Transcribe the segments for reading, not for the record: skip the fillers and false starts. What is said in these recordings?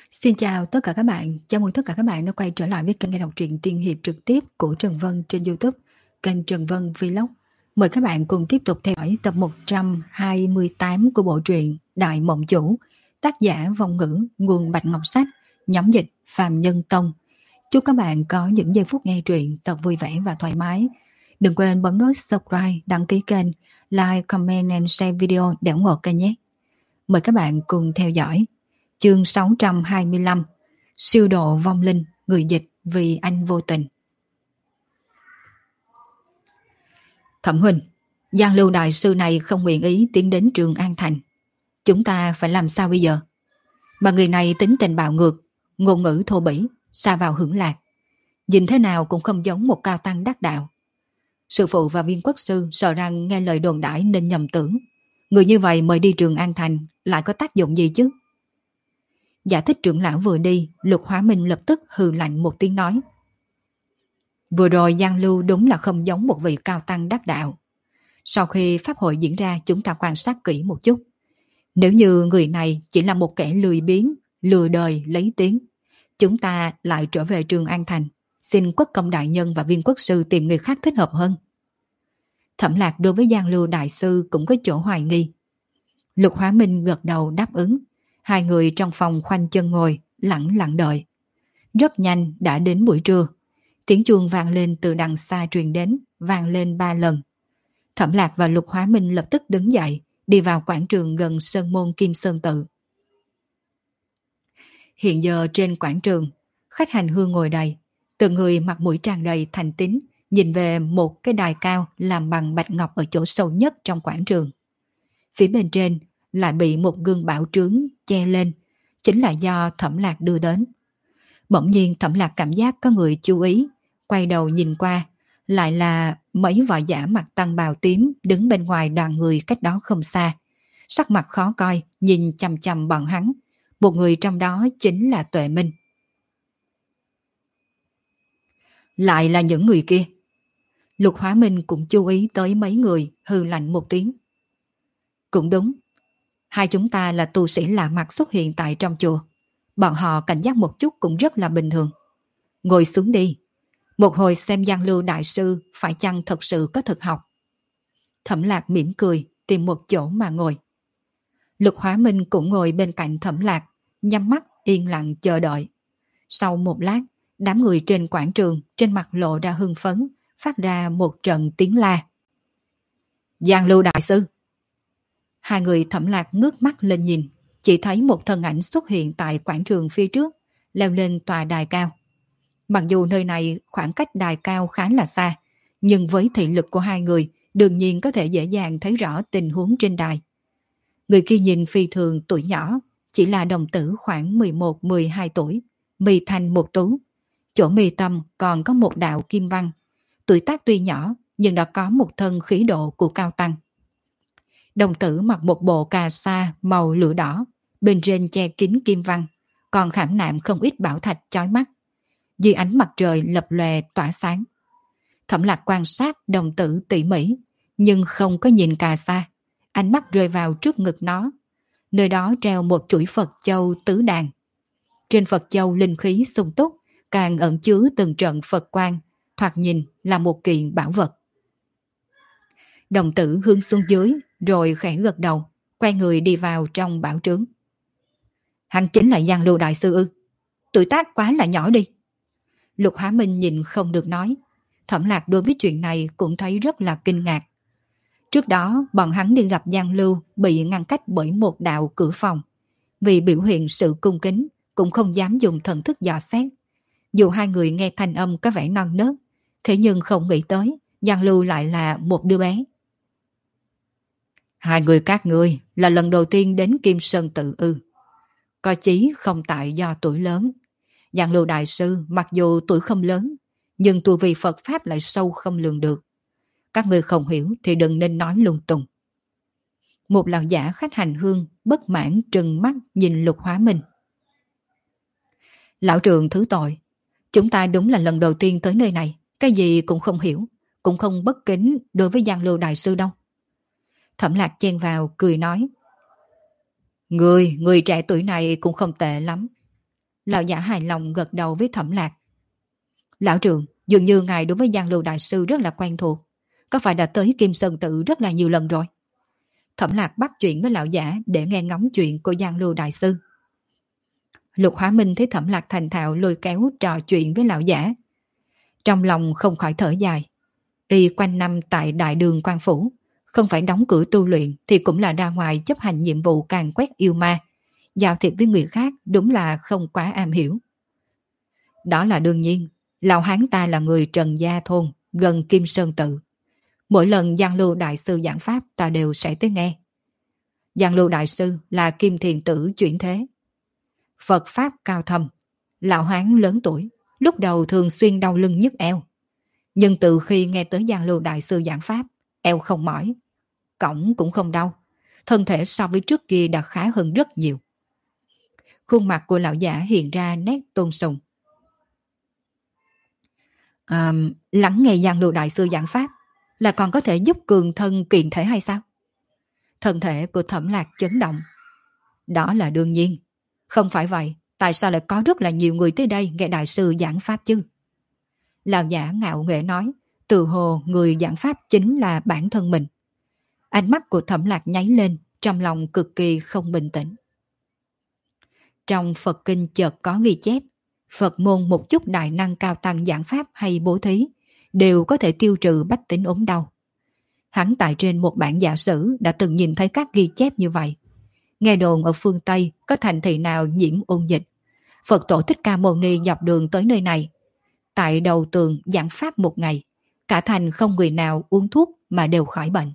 Xin chào tất cả các bạn, chào mừng tất cả các bạn đã quay trở lại với kênh nghe đọc truyện tiên hiệp trực tiếp của Trần Vân trên YouTube, kênh Trần Vân Vlog. Mời các bạn cùng tiếp tục theo dõi tập 128 của bộ truyện Đại Mộng Chủ, tác giả Vong Ngữ, nguồn Bạch Ngọc Sách, nhóm dịch Phạm Nhân Tông. Chúc các bạn có những giây phút nghe truyện thật vui vẻ và thoải mái. Đừng quên bấm nút subscribe, đăng ký kênh, like, comment and share video để ủng hộ kênh nhé. Mời các bạn cùng theo dõi. Chương 625 Siêu độ vong linh, người dịch vì anh vô tình. Thẩm huynh, Giang Lưu đại sư này không nguyện ý tiến đến Trường An Thành. Chúng ta phải làm sao bây giờ? Mà người này tính tình bạo ngược, ngôn ngữ thô bỉ, xa vào hưởng lạc. Nhìn thế nào cũng không giống một cao tăng đắc đạo. Sư phụ và viên quốc sư sợ rằng nghe lời đồn đãi nên nhầm tưởng. Người như vậy mời đi Trường An Thành lại có tác dụng gì chứ? Giải thích trưởng lão vừa đi, Lục Hóa Minh lập tức hừ lạnh một tiếng nói. Vừa rồi Giang Lưu đúng là không giống một vị cao tăng đắc đạo. Sau khi pháp hội diễn ra chúng ta quan sát kỹ một chút. Nếu như người này chỉ là một kẻ lười biếng, lừa đời lấy tiếng, chúng ta lại trở về Trường An Thành, xin quốc công đại nhân và viên quốc sư tìm người khác thích hợp hơn. Thẩm Lạc đối với Giang Lưu đại sư cũng có chỗ hoài nghi. Lục Hóa Minh gật đầu đáp ứng. Hai người trong phòng khoanh chân ngồi, lặng lặng đợi. Rất nhanh đã đến buổi trưa. Tiếng chuông vang lên từ đằng xa truyền đến, vang lên 3 lần. Thẩm Lạc và Lục Hóa Minh lập tức đứng dậy, đi vào quảng trường gần Sơn Môn Kim Sơn Tự. Hiện giờ trên quảng trường, khách hành hương ngồi đầy, từng người mặt mũi tràn đầy thành tín, nhìn về một cái đài cao làm bằng bạch ngọc ở chỗ sâu nhất trong quảng trường. Phía bên trên lại bị một gương bảo trướng che lên, chính là do Thẩm Lạc đưa đến. Bỗng nhiên Thẩm Lạc cảm giác có người chú ý, quay đầu nhìn qua, lại là mấy võ giả mặc tăng bào tím đứng bên ngoài đoàn người cách đó không xa. Sắc mặt khó coi, nhìn chằm chằm bọn hắn, một người trong đó chính là Tuệ Minh. Lại là những người kia. Lục Hóa Minh cũng chú ý tới mấy người, hừ lạnh một tiếng. Cũng đúng. Hai chúng ta là tu sĩ lạ mặt xuất hiện tại trong chùa. Bọn họ cảnh giác một chút cũng rất là bình thường. Ngồi xuống đi. Một hồi xem Giang Lưu đại sư phải chăng thật sự có thực học. Thẩm Lạc mỉm cười, tìm một chỗ mà ngồi. Lục Hóa Minh cũng ngồi bên cạnh Thẩm Lạc, nhắm mắt yên lặng chờ đợi. Sau một lát, đám người trên quảng trường trên mặt lộ ra hưng phấn, phát ra một trận tiếng la. Giang Lưu đại sư! Hai người Thẩm Lạc ngước mắt lên nhìn, chỉ thấy một thân ảnh xuất hiện tại quảng trường phía trước, leo lên tòa đài cao. Mặc dù nơi này khoảng cách đài cao khá là xa, nhưng với thị lực của hai người, đương nhiên có thể dễ dàng thấy rõ tình huống trên đài. Người kia nhìn phi thường tuổi nhỏ, chỉ là đồng tử khoảng 11-12 tuổi, mi thanh một tú. Chỗ mi tâm còn có một đạo kim văn. Tuổi tác tuy nhỏ, nhưng đã có một thân khí độ của cao tăng. Đồng tử mặc một bộ cà sa màu lửa đỏ, bên trên che kín kim văn, còn khảm nạm không ít bảo thạch chói mắt. Dưới ánh mặt trời lập lòe tỏa sáng. Thẩm Lạc quan sát đồng tử tỉ mỉ, nhưng không có nhìn cà sa. Ánh mắt rơi vào trước ngực nó. Nơi đó treo một chuỗi Phật châu tứ đàn. Trên Phật châu linh khí sung túc, càng ẩn chứa từng trận Phật quang, thoạt nhìn là một kiện bảo vật. Đồng tử hướng xuống dưới, rồi khẽ gật đầu, quay người đi vào trong bảo trướng. Hắn chính là Giang Lưu đại sư ư? Tuổi tác quá là nhỏ đi. Lục Hóa Minh nhìn không được nói. Thẩm Lạc đối với chuyện này cũng thấy rất là kinh ngạc. Trước đó bọn hắn đi gặp Giang Lưu bị ngăn cách bởi một đạo cửa phòng. Vì biểu hiện sự cung kính cũng không dám dùng thần thức dò xét. Dù hai người nghe thanh âm có vẻ non nớt, thế nhưng không nghĩ tới Giang Lưu lại là một đứa bé. Hai người các ngươi là lần đầu tiên đến Kim Sơn Tự ư? Có chí không tại do tuổi lớn. Giang Lưu đại sư mặc dù tuổi không lớn, nhưng tu vi Phật Pháp lại sâu không lường được. Các ngươi không hiểu thì đừng nên nói lung tung. Một lão giả khách hành hương bất mãn trừng mắt nhìn Lục Hóa Minh. Lão trường thứ tội, chúng ta đúng là lần đầu tiên tới nơi này, cái gì cũng không hiểu, cũng không bất kính đối với Giang Lưu đại sư đâu. Thẩm Lạc chen vào cười nói. Người trẻ tuổi này cũng không tệ lắm. Lão giả hài lòng gật đầu với Thẩm Lạc. Lão trưởng, dường như ngài đối với Giang Lưu Đại Sư rất là quen thuộc. Có phải đã tới Kim Sơn Tự rất là nhiều lần rồi? Thẩm Lạc bắt chuyện với lão giả để nghe ngóng chuyện của Giang Lưu Đại Sư. Lục Hóa Minh thấy Thẩm Lạc thành thạo lôi kéo trò chuyện với lão giả. Trong lòng không khỏi thở dài. Y quanh năm tại đại đường quan phủ, không phải đóng cửa tu luyện thì cũng là ra ngoài chấp hành nhiệm vụ càn quét yêu ma. Giao thiệp với người khác đúng là không quá am hiểu. Đó là đương nhiên, lão hán ta là người Trần Gia Thôn, gần Kim Sơn Tự. Mỗi lần Giang Lưu Đại Sư giảng pháp ta đều sẽ tới nghe. Giang Lưu Đại Sư là Kim Thiền Tử chuyển thế. Phật Pháp cao thâm, lão hán lớn tuổi, lúc đầu thường xuyên đau lưng nhức eo. Nhưng từ khi nghe tới Giang Lưu Đại Sư giảng pháp, eo không mỏi, cõng cũng không đau. Thân thể so với trước kia đã khá hơn rất nhiều. Khuôn mặt của lão giả hiện ra nét tôn sùng. Lắng nghe Giang Lưu Đại Sư giảng pháp là còn có thể giúp cường thân kiện thể hay sao? Thân thể của Thẩm Lạc chấn động. Đó là đương nhiên. Không phải vậy, tại sao lại có rất là nhiều người tới đây nghe Đại Sư giảng pháp chứ? Lão giả ngạo nghễ nói, tự hồ người giảng pháp chính là bản thân mình. Ánh mắt của Thẩm Lạc nháy lên, trong lòng cực kỳ không bình tĩnh. Trong Phật Kinh chợt có ghi chép, Phật môn một chút đại năng cao tăng giảng pháp hay bố thí đều có thể tiêu trừ bách tính ốm đau. Hắn tại trên một bản giả sử đã từng nhìn thấy các ghi chép như vậy. Nghe đồn ở phương Tây có thành thị nào nhiễm ôn dịch, Phật tổ Thích Ca Mâu Ni dọc đường tới nơi này, tại đầu tường giảng pháp một ngày, cả thành không người nào uống thuốc mà đều khỏi bệnh.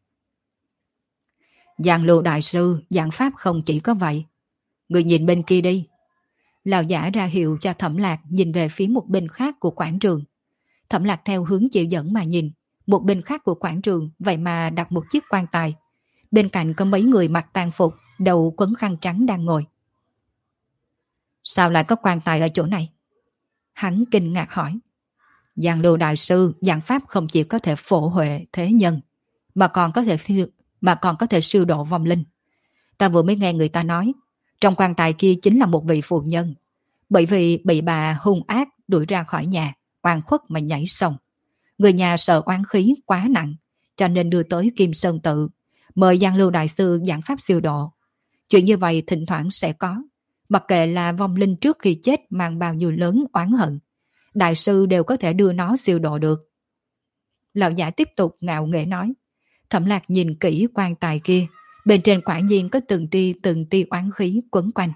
Giang Lưu Đại Sư giảng pháp không chỉ có vậy. Người nhìn bên kia đi. Lão giả ra hiệu cho Thẩm Lạc nhìn về phía một bên khác của quảng trường. Thẩm Lạc theo hướng chỉ dẫn mà nhìn, một bên khác của quảng trường vậy mà đặt một chiếc quan tài. Bên cạnh có mấy người mặc tang phục, đầu quấn khăn trắng đang ngồi. Sao lại có quan tài ở chỗ này? Hắn kinh ngạc hỏi. Giang Lưu Đại Sư giảng pháp không chỉ có thể phổ huệ thế nhân, mà còn có thể siêu độ vong linh. Ta vừa mới nghe người ta nói, trong quan tài kia chính là một vị phụ nhân, bởi vì bị bà hung ác đuổi ra khỏi nhà, oan khuất mà nhảy sông. Người nhà sợ oán khí quá nặng, cho nên đưa tới Kim Sơn Tự, mời Giang Lưu Đại Sư giảng pháp siêu độ. Chuyện như vậy thỉnh thoảng sẽ có, mặc kệ là vong linh trước khi chết mang bao nhiêu lớn oán hận, Đại Sư đều có thể đưa nó siêu độ được. Lão giả tiếp tục ngạo nghễ nói. Thẩm Lạc nhìn kỹ quan tài kia, bên trên quả nhiên có từng tia oán khí quấn quanh.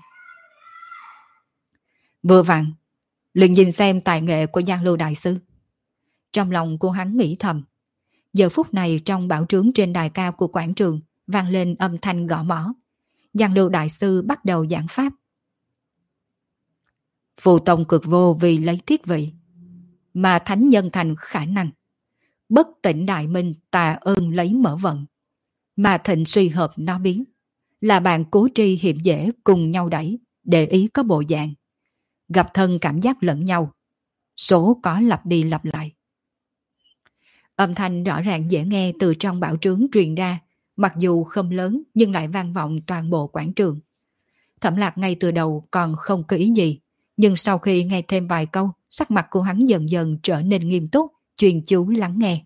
Vừa vặn, liền nhìn xem tài nghệ của Giang Lưu Đại Sư. Trong lòng cô hắn nghĩ thầm. Giờ phút này trong bảo trướng trên đài cao của quảng trường vang lên âm thanh gõ mõ. Giang Lưu Đại Sư bắt đầu giảng pháp. Phù tông cực vô vì lấy thiết vị, mà thánh nhân thành khả năng. Bất tỉnh đại minh tà ơn lấy mở vận, mà thịnh suy hợp nó biến. Là bạn cố tri hiểm dễ cùng nhau đẩy, để ý có bộ dạng. Gặp thân cảm giác lẫn nhau, số có lặp đi lặp lại. Âm thanh rõ ràng dễ nghe từ trong bảo trướng truyền ra, mặc dù không lớn nhưng lại vang vọng toàn bộ quảng trường. Thẩm Lạc ngay từ đầu còn không có ý gì, nhưng sau khi nghe thêm vài câu, sắc mặt của hắn dần dần trở nên nghiêm túc, chuyên chú lắng nghe.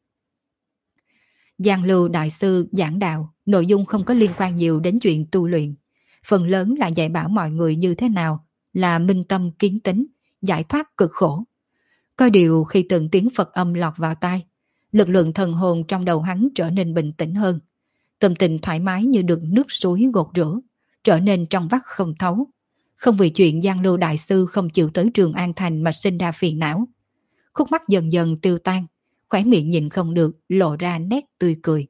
Giang Lưu Đại Sư giảng đạo, nội dung không có liên quan nhiều đến chuyện tu luyện. Phần lớn là dạy bảo mọi người như thế nào là minh tâm kiến tính, giải thoát cực khổ. Có điều khi từng tiếng Phật âm lọt vào tai, lực lượng thần hồn trong đầu hắn trở nên bình tĩnh hơn. Tâm tình thoải mái như được nước suối gột rửa, trở nên trong vắt không thấu. Không vì chuyện Giang Lưu Đại Sư không chịu tới Trường An Thành mà sinh ra phiền não. Khúc mắt dần dần tiêu tan, khóe miệng nhìn không được lộ ra nét tươi cười.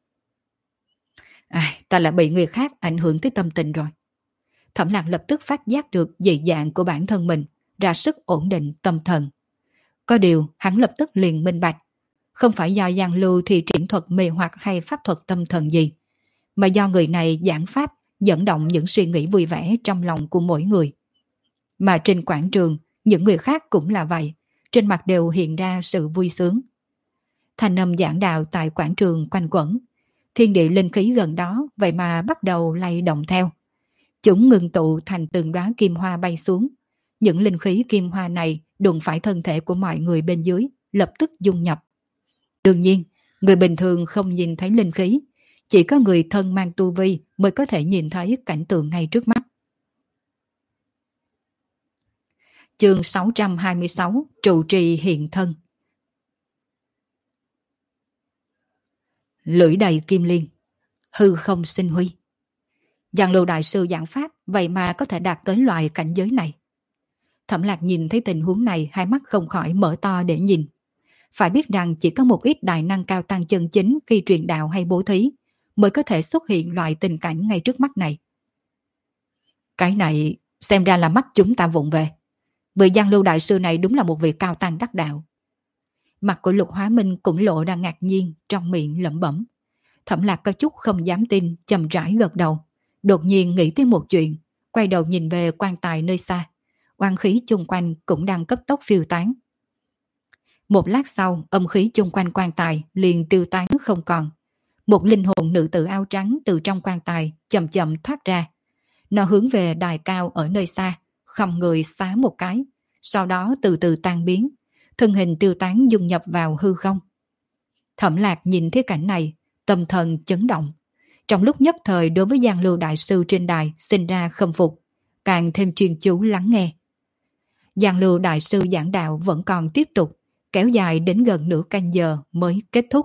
Ta lại bị người khác ảnh hưởng tới tâm tình rồi. Thẩm Lạc lập tức phát giác được dị dạng của bản thân mình, ra sức ổn định tâm thần. Có điều hắn lập tức liền minh bạch, không phải do Giang Lưu thì triển thuật mê hoặc hay pháp thuật tâm thần gì, mà do người này giảng pháp dẫn động những suy nghĩ vui vẻ trong lòng của mỗi người. Mà trên quảng trường, những người khác cũng là vậy, trên mặt đều hiện ra sự vui sướng. Thanh âm giảng đạo tại quảng trường quanh quẩn, thiên địa linh khí gần đó vậy mà bắt đầu lay động theo. Chúng ngưng tụ thành từng đóa kim hoa bay xuống. Những linh khí kim hoa này đụng phải thân thể của mọi người bên dưới, lập tức dung nhập. Đương nhiên, người bình thường không nhìn thấy linh khí, chỉ có người thân mang tu vi mới có thể nhìn thấy cảnh tượng ngay trước mắt. Chương 626 Trụ trì hiện thân. Lưỡi đầy kim liên, hư không sinh huy. Giang Lưu đại sư giảng pháp vậy mà có thể đạt tới loại cảnh giới này. Thẩm Lạc nhìn thấy tình huống này, hai mắt không khỏi mở to để nhìn. Phải biết rằng chỉ có một ít đại năng cao tăng chân chính khi truyền đạo hay bố thí mới có thể xuất hiện loại tình cảnh ngay trước mắt này. Cái này xem ra là mắt chúng ta vụng về. Vị Giang Lưu đại sư này đúng là một vị cao tăng đắc đạo. Mặt của Lục Hóa Minh cũng lộ ra ngạc nhiên, trong miệng lẩm bẩm. Thẩm Lạc có chút không dám tin, chậm rãi gật đầu. Đột nhiên nghĩ tới một chuyện, quay đầu nhìn về quan tài nơi xa. Oan khí chung quanh cũng đang cấp tốc phiêu tán. Một lát sau, âm khí chung quanh quan tài liền tiêu tán không còn. Một linh hồn nữ tử áo trắng từ trong quan tài chậm chậm thoát ra. Nó hướng về đài cao ở nơi xa, khom người xá một cái, sau đó từ từ tan biến, thân hình tiêu tán dung nhập vào hư không. Thẩm Lạc nhìn thấy cảnh này, tâm thần chấn động. Trong lúc nhất thời đối với Giang Lưu đại sư trên đài sinh ra khâm phục, càng thêm chuyên chú lắng nghe. Giang Lưu đại sư giảng đạo vẫn còn tiếp tục, kéo dài đến gần nửa canh giờ mới kết thúc.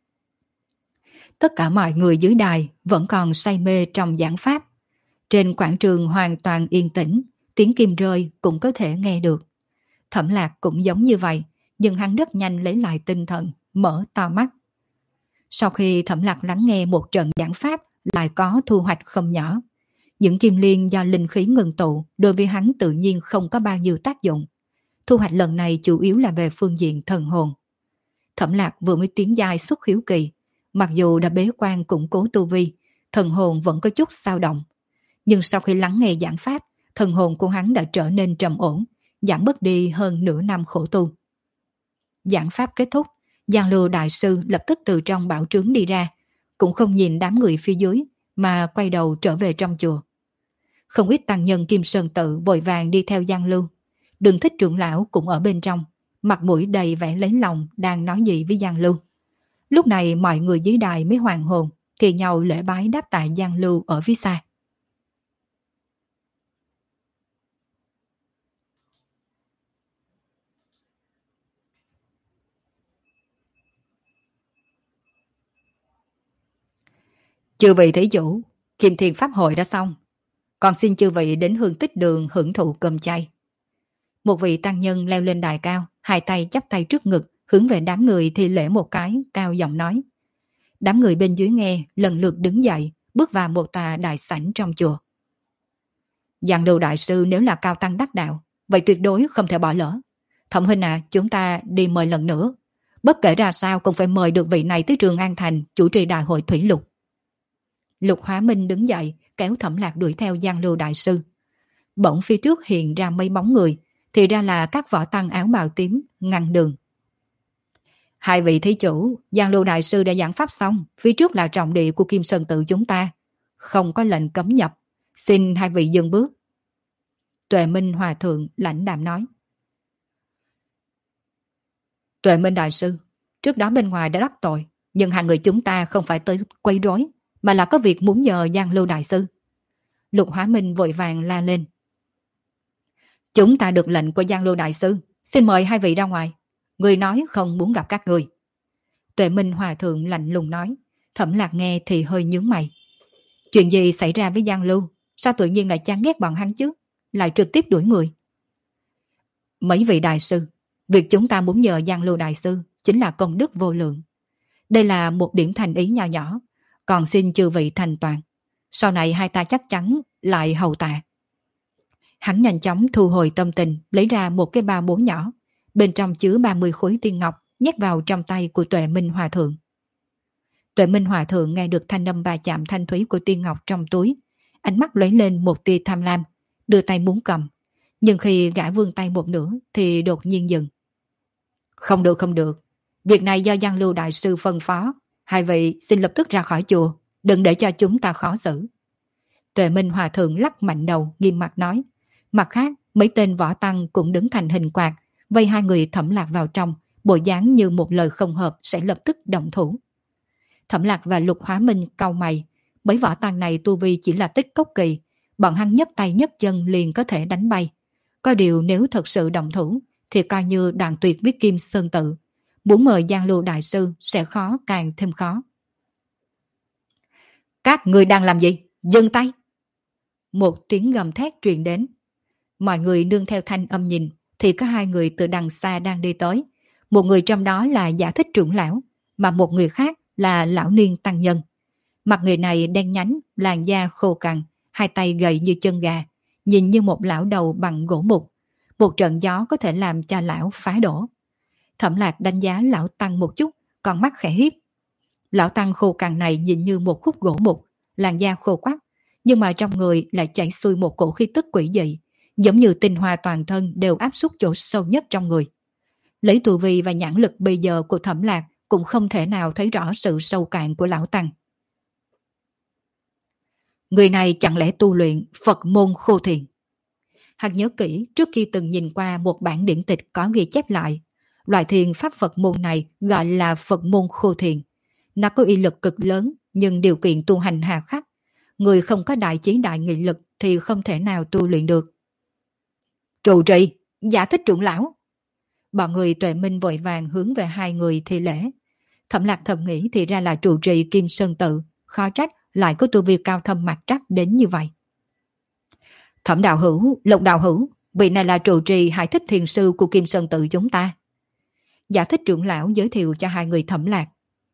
Tất cả mọi người dưới đài vẫn còn say mê trong giảng pháp. Trên quảng trường hoàn toàn yên tĩnh, tiếng kim rơi cũng có thể nghe được. Thẩm Lạc cũng giống như vậy, nhưng hắn rất nhanh lấy lại tinh thần, mở to mắt. Sau khi Thẩm Lạc lắng nghe một trận giảng pháp lại có thu hoạch không nhỏ. Những kim liên do linh khí ngừng tụ đối với hắn tự nhiên không có bao nhiêu tác dụng. Thu hoạch lần này chủ yếu là về phương diện thần hồn. Thẩm Lạc vừa mới tiến giai xuất khiếu kỳ, mặc dù đã bế quan củng cố tu vi, thần hồn vẫn có chút dao động. Nhưng sau khi lắng nghe giảng pháp, thần hồn của hắn đã trở nên trầm ổn, giảm bớt đi hơn nửa năm khổ tu. Giảng pháp kết thúc, Giang Lưu đại sư lập tức từ trong bảo trướng đi ra, cũng không nhìn đám người phía dưới, mà quay đầu trở về trong chùa. Không ít tăng nhân Kim Sơn Tự vội vàng đi theo Giang Lưu. Đường Thích trưởng lão cũng ở bên trong, mặt mũi đầy vẻ lấy lòng đang nói gì với Giang Lưu. Lúc này mọi người dưới đài mới hoàn hồn, thì nhau lễ bái đáp tại Giang Lưu ở phía xa. Chư vị thí chủ, Kim Thiền Pháp hội đã xong. Còn xin chư vị đến Hương Tích Đường hưởng thụ cơm chay. Một vị tăng nhân leo lên đài cao, hai tay chắp tay trước ngực, hướng về đám người thi lễ một cái, cao giọng nói. Đám người bên dưới nghe, lần lượt đứng dậy, bước vào một tòa đại sảnh trong chùa. Giang Lưu đại sư nếu là cao tăng đắc đạo, vậy tuyệt đối không thể bỏ lỡ. Thẩm huynh chúng ta đi mời lần nữa. Bất kể ra sao cũng phải mời được vị này tới Trường An Thành chủ trì đại hội thủy lục. Lục Hóa Minh đứng dậy, kéo Thẩm Lạc đuổi theo Giang Lưu đại sư. Bỗng phía trước hiện ra mấy bóng người, thì ra là các võ tăng áo bào tím ngăn đường. Hai vị thí chủ, Giang Lưu đại sư đã giảng pháp xong, phía trước là trọng địa của Kim Sơn Tự chúng ta, không có lệnh cấm nhập, xin hai vị dừng bước. Tuệ Minh hòa thượng lãnh đạm nói. Tuệ Minh đại sư, trước đó bên ngoài đã đắc tội, nhưng hai người chúng ta không phải tới quấy rối, mà là có việc muốn nhờ Giang Lưu đại sư. Lục Hóa Minh vội vàng la lên. Chúng ta được lệnh của Giang Lưu đại sư, xin mời hai vị ra ngoài. Người nói không muốn gặp các người. Tuệ Minh hòa thượng lạnh lùng nói. Thẩm Lạc nghe thì hơi nhướng mày. Chuyện gì xảy ra với Giang Lưu? Sao tự nhiên lại chán ghét bọn hắn chứ? Lại trực tiếp đuổi người. Mấy vị đại sư, việc chúng ta muốn nhờ Giang Lưu đại sư chính là công đức vô lượng. Đây là một điểm thành ý nho nhỏ, còn xin chư vị thành toàn. Sau này hai ta chắc chắn lại hầu tạ. Hắn nhanh chóng thu hồi tâm tình, lấy ra một cái bao bố nhỏ, bên trong chứa 30 khối tiên ngọc, nhét vào trong tay của Tuệ Minh hòa thượng. Tuệ Minh hòa thượng nghe được thanh âm va chạm thanh thúy của tiên ngọc trong túi, ánh mắt lóe lên một tia tham lam, đưa tay muốn cầm, nhưng khi gã vươn tay một nửa thì đột nhiên dừng. Không được, không được, việc này do Giang Lưu đại sư phân phó, hai vị xin lập tức ra khỏi chùa, đừng để cho chúng ta khó xử. Tuệ Minh Hòa Thượng lắc mạnh đầu, nghiêm mặt nói. Mặt khác, mấy tên võ tăng cũng đứng thành hình quạt, vây hai người Thẩm Lạc vào trong, bộ dáng như một lời không hợp sẽ lập tức động thủ. Thẩm Lạc và Lục Hóa Minh cau mày, mấy võ tăng này tu vi chỉ là tích cốc kỳ, bọn hắn nhấc tay nhấc chân liền có thể đánh bay. Có điều nếu thật sự động thủ, thì coi như đoạn tuyệt với Kim Sơn Tự. Muốn mời Giang Lưu Đại Sư sẽ khó càng thêm khó. Các người đang làm gì? Dừng tay! Một tiếng gầm thét truyền đến. Mọi người nương theo thanh âm nhìn, thì có hai người từ đằng xa đang đi tới. Một người trong đó là Giả Thích trưởng lão, mà một người khác là lão niên tăng nhân. Mặt người này đen nhánh, làn da khô cằn, hai tay gầy như chân gà, nhìn như một lão đầu bằng gỗ mục. Một trận gió có thể làm cho lão phá đổ. Thẩm Lạc đánh giá lão tăng một chút, con mắt khẽ hiếp. Lão tăng khô cằn này nhìn như một khúc gỗ mục, làn da khô quắc, nhưng mà trong người lại chảy xuôi một cổ khí tức quỷ dị, giống như tinh hoa toàn thân đều áp suất chỗ sâu nhất trong người. Lấy tu vi và nhãn lực bây giờ của Thẩm Lạc cũng không thể nào thấy rõ sự sâu cạn của lão tăng. Người này chẳng lẽ tu luyện Phật môn Khô Thiền? Hắn nhớ kỹ trước khi từng nhìn qua một bản điển tịch có ghi chép lại. Loại thiền pháp Phật môn này gọi là Phật môn Khô Thiền. Nó có uy lực cực lớn nhưng điều kiện tu hành hà khắc. Người không có đại chí đại nghị lực thì không thể nào tu luyện được. Trụ trì, Giả Thích trưởng lão. Bọn người Tuệ Minh vội vàng hướng về hai người thi lễ. Thẩm Lạc thầm nghĩ thì ra là trụ trì Kim Sơn Tự, khó trách lại có tu vi cao thâm mặt trắc đến như vậy. Thẩm đạo hữu, Lục đạo hữu, vị này là trụ trì Hải Thích thiền sư của Kim Sơn Tự chúng ta. Giả Thích trưởng lão giới thiệu cho hai người Thẩm Lạc.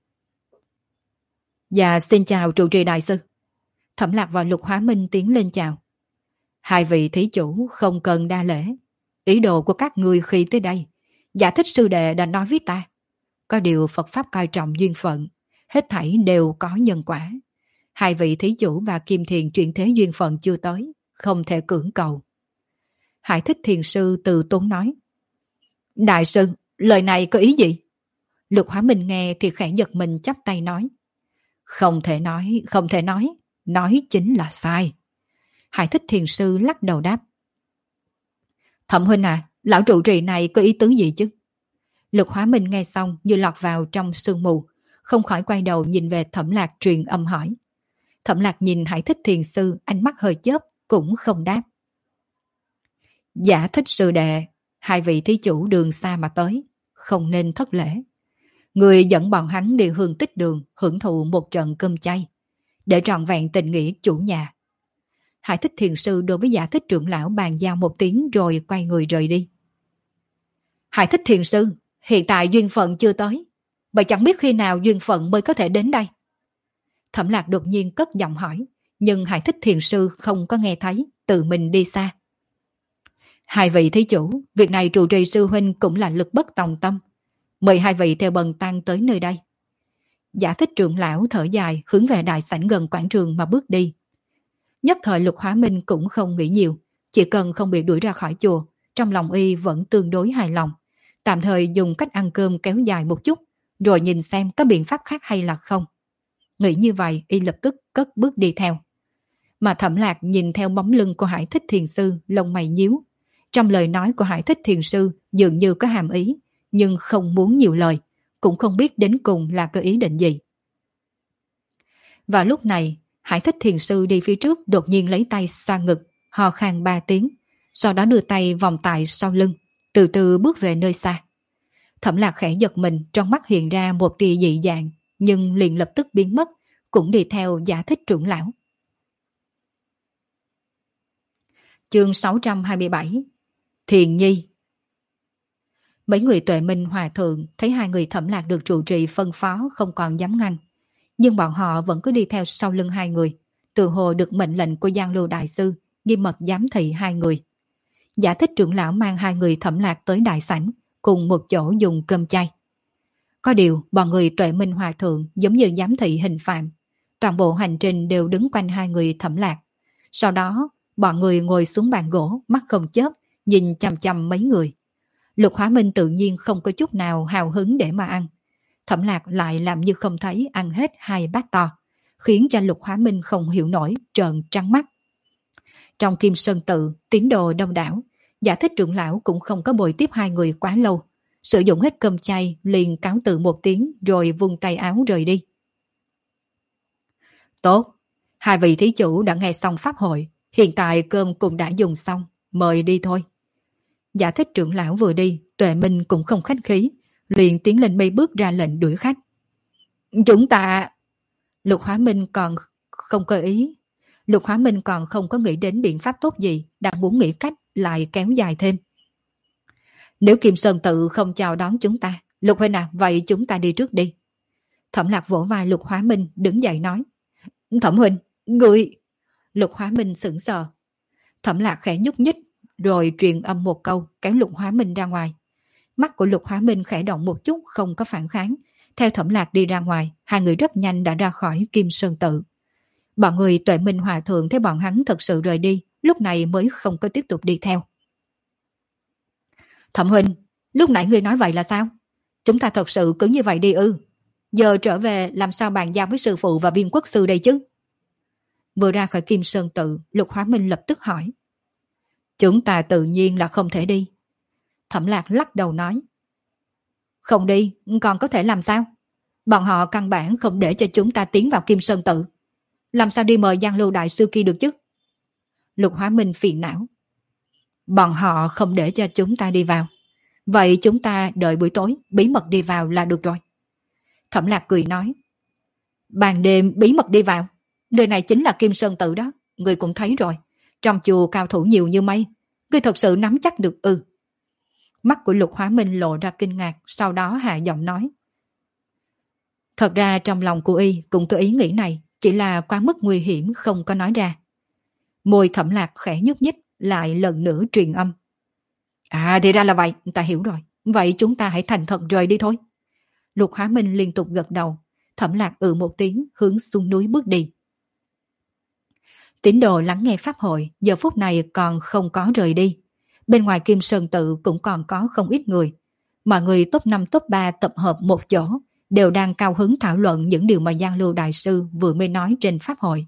Dạ xin chào trụ trì đại sư. Thẩm Lạc và Lục Hóa Minh tiến lên chào. Hai vị thí chủ không cần đa lễ. Ý đồ của các ngươi khi tới đây, Giả Thích sư đệ đã nói với ta. Có điều Phật Pháp coi trọng duyên phận, hết thảy đều có nhân quả. Hai vị thí chủ và Kim Thiền chuyển thế duyên phận chưa tới, không thể cưỡng cầu. Hải Thích thiền sư từ tốn nói. Đại sư, lời này có ý gì? Lục Hóa Minh nghe thì khẽ giật mình chắp tay nói. Không thể nói, nói chính là sai. Hải Thích thiền sư lắc đầu đáp. Thẩm huynh à, lão trụ trì này có ý tứ gì chứ? Lục Hóa Minh nghe xong như lọt vào trong sương mù, không khỏi quay đầu nhìn về Thẩm Lạc truyền âm hỏi. Thẩm Lạc nhìn Hải Thích thiền sư, ánh mắt hơi chớp, cũng không đáp. Giả Thích sư đệ, hai vị thí chủ đường xa mà tới, không nên thất lễ. Người dẫn bọn hắn đi Hương Tích Đường hưởng thụ một trận cơm chay, để trọn vẹn tình nghĩa chủ nhà. Hải Thích thiền sư đối với Giả Thích trưởng lão bàn giao một tiếng rồi quay người rời đi. Hải Thích thiền sư, hiện tại duyên phận chưa tới, vậy chẳng biết khi nào duyên phận mới có thể đến đây? Thẩm Lạc đột nhiên cất giọng hỏi, nhưng Hải Thích thiền sư không có nghe thấy, tự mình đi xa. Hai vị thí chủ, việc này trụ trì sư huynh cũng là lực bất tòng tâm. Mời hai vị theo bần tăng tới nơi đây. Giả Thích trưởng lão thở dài hướng về đại sảnh gần quảng trường mà bước đi. Nhất thời Lục Hóa Minh cũng không nghĩ nhiều, chỉ cần không bị đuổi ra khỏi chùa, trong lòng y vẫn tương đối hài lòng. Tạm thời dùng cách ăn cơm kéo dài một chút, rồi nhìn xem có biện pháp khác hay là không. Nghĩ như vậy, y lập tức cất bước đi theo. Mà Thẩm Lạc nhìn theo bóng lưng của Hải Thích thiền sư, lông mày nhíu. Trong lời nói của Hải Thích thiền sư dường như có hàm ý, nhưng không muốn nhiều lời, cũng không biết đến cùng là có ý định gì. Và lúc này, Hải Thích thiền sư đi phía trước đột nhiên lấy tay xoa ngực, hò khan 3 tiếng, sau đó đưa tay vòng tại sau lưng, từ từ bước về nơi xa. Thẩm Lạc khẽ giật mình, trong mắt hiện ra một tia dị dạng, nhưng liền lập tức biến mất, cũng đi theo Giả Thích trưởng lão. Chương 627 Thiền Nhi. Mấy người Tuệ Minh hòa thượng thấy hai người Thẩm Lạc được trụ trì phân phó không còn dám ngăn, nhưng bọn họ vẫn cứ đi theo sau lưng hai người, tự hồ được mệnh lệnh của Giang Lưu đại sư nghiêm mật giám thị hai người. Giả Thích trưởng lão mang hai người Thẩm Lạc tới đại sảnh, cùng một chỗ dùng cơm chay. Có điều bọn người Tuệ Minh hòa thượng giống như giám thị hình phạm, toàn bộ hành trình đều đứng quanh hai người Thẩm Lạc. Sau đó bọn người ngồi xuống bàn gỗ, mắt không chớp nhìn chằm chằm mấy người. Lục Hóa Minh tự nhiên không có chút nào hào hứng để mà ăn. Thẩm Lạc lại làm như không thấy, ăn hết 2 bát to, khiến cho Lục Hóa Minh không hiểu nổi, trợn trắng mắt. Trong Kim Sơn Tự, tín đồ đông đảo, Giải Thích trưởng lão cũng không có bồi tiếp hai người quá lâu. Sử dụng hết cơm chay, liền cáo từ một tiếng rồi vung tay áo rời đi. Tốt, hai vị thí chủ đã nghe xong pháp hội, hiện tại cơm cũng đã dùng xong, mời đi thôi. Giải Thích trưởng lão vừa đi, Tuệ Minh cũng không khách khí, liền tiến lên mấy bước ra lệnh đuổi khách. Chúng ta... Lục Hóa Minh còn không có ý. Lục Hóa Minh còn không có nghĩ đến biện pháp tốt gì, đang muốn nghĩ cách lại kéo dài thêm. Nếu Kim Sơn Tự không chào đón chúng ta, Lục huynh à, vậy chúng ta đi trước đi. Thẩm Lạc vỗ vai Lục Hóa Minh đứng dậy nói. Thẩm huynh, người... Lục Hóa Minh sững sờ. Thẩm Lạc khẽ nhúc nhích, rồi truyền âm một câu kéo Lục Hóa Minh ra ngoài. Mắt của Lục Hóa Minh khẽ động một chút không có phản kháng. Theo Thẩm Lạc đi ra ngoài, hai người rất nhanh đã ra khỏi Kim Sơn Tự. Bọn người Tuệ Minh Hòa Thượng thấy bọn hắn thật sự rời đi, lúc này mới không có tiếp tục đi theo. Thẩm huynh, lúc nãy ngươi nói vậy là sao? Chúng ta thật sự cứ như vậy đi ư? Giờ trở về làm sao bàn giao với sư phụ và Viên Quốc sư đây chứ? Vừa ra khỏi Kim Sơn Tự, Lục Hóa Minh lập tức hỏi. Chúng ta tự nhiên là không thể đi. Thẩm Lạc lắc đầu nói. Không đi, còn có thể làm sao? Bọn họ căn bản không để cho chúng ta tiến vào Kim Sơn Tự. Làm sao đi mời Giang Lưu Đại Sư kia được chứ? Lục Hóa Minh phiền não. Bọn họ không để cho chúng ta đi vào. Vậy chúng ta đợi buổi tối bí mật đi vào là được rồi. Thẩm Lạc cười nói. Ban đêm bí mật đi vào. Nơi này chính là Kim Sơn Tự đó. Người cũng thấy rồi. Trong chùa cao thủ nhiều như mây. Người thật sự nắm chắc được ư? Mắt của Lục Hóa Minh lộ ra kinh ngạc. Sau đó hạ giọng nói. Thật ra trong lòng của y cũng có ý nghĩ này. Chỉ là quá mức nguy hiểm không có nói ra. Môi Thẩm Lạc khẽ nhúc nhích, lại lần nữa truyền âm. À thì ra là vậy, ta hiểu rồi. Vậy chúng ta hãy thành thật rời đi thôi. Lục Hóa Minh liên tục gật đầu. Thẩm Lạc một tiếng hướng xuống núi bước đi. Tín đồ lắng nghe pháp hội giờ phút này còn không có rời đi. Bên ngoài Kim Sơn Tự cũng còn có không ít người. Mọi người top 5 top 3 tập hợp một chỗ, đều đang cao hứng thảo luận những điều mà Giang Lưu Đại Sư vừa mới nói trên pháp hội.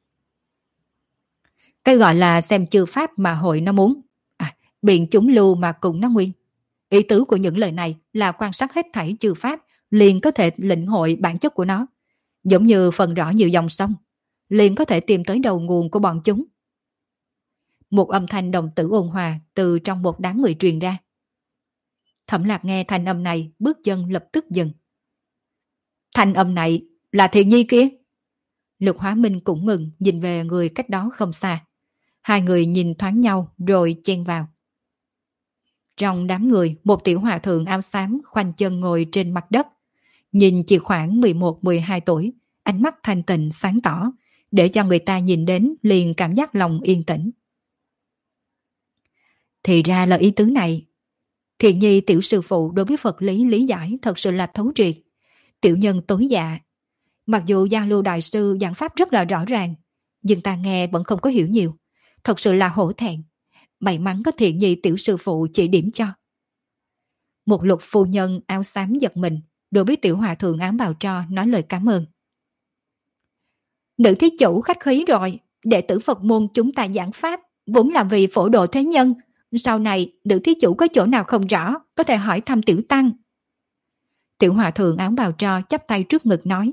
Cái gọi là xem chư pháp mà hội nó muốn. Biện chúng lưu mà cùng nó nguyên. Ý tứ của những lời này là quan sát hết thảy chư pháp liền có thể lĩnh hội bản chất của nó. Giống như phần rõ nhiều dòng sông, liền có thể tìm tới đầu nguồn của bọn chúng. Một âm thanh đồng tử ôn hòa từ trong một đám người truyền ra. Thẩm Lạc nghe thanh âm này, bước chân lập tức dừng. Thanh âm này là Thiện Nhi kia. Lục Hóa Minh cũng ngừng nhìn về người cách đó không xa. Hai người nhìn thoáng nhau rồi chen vào. Trong đám người, một tiểu hòa thượng áo xám khoanh chân ngồi trên mặt đất. Nhìn chỉ khoảng 11-12 tuổi, ánh mắt thanh tịnh sáng tỏ, để cho người ta nhìn đến liền cảm giác lòng yên tĩnh. Thì ra là ý tứ này. Thiện Nhi tiểu sư phụ đối với Phật lý lý giải thật sự là thấu triệt. Tiểu nhân tối dạ. Mặc dù Giang Lưu Đại Sư giảng pháp rất là rõ ràng, nhưng ta nghe vẫn không có hiểu nhiều. Thật sự là hổ thẹn. May mắn có Thiện Nhi tiểu sư phụ chỉ điểm cho. Một Lục phu nhân áo xám giật mình, đối với tiểu hòa thượng áo bào tro nói lời cảm ơn. Nữ thí chủ khách khí rồi, đệ tử Phật môn chúng ta giảng pháp vốn là vì phổ độ thế nhân. Sau này nữ thí chủ có chỗ nào không rõ, có thể hỏi thăm tiểu tăng. Tiểu hòa thượng áo bào tro chắp tay trước ngực nói.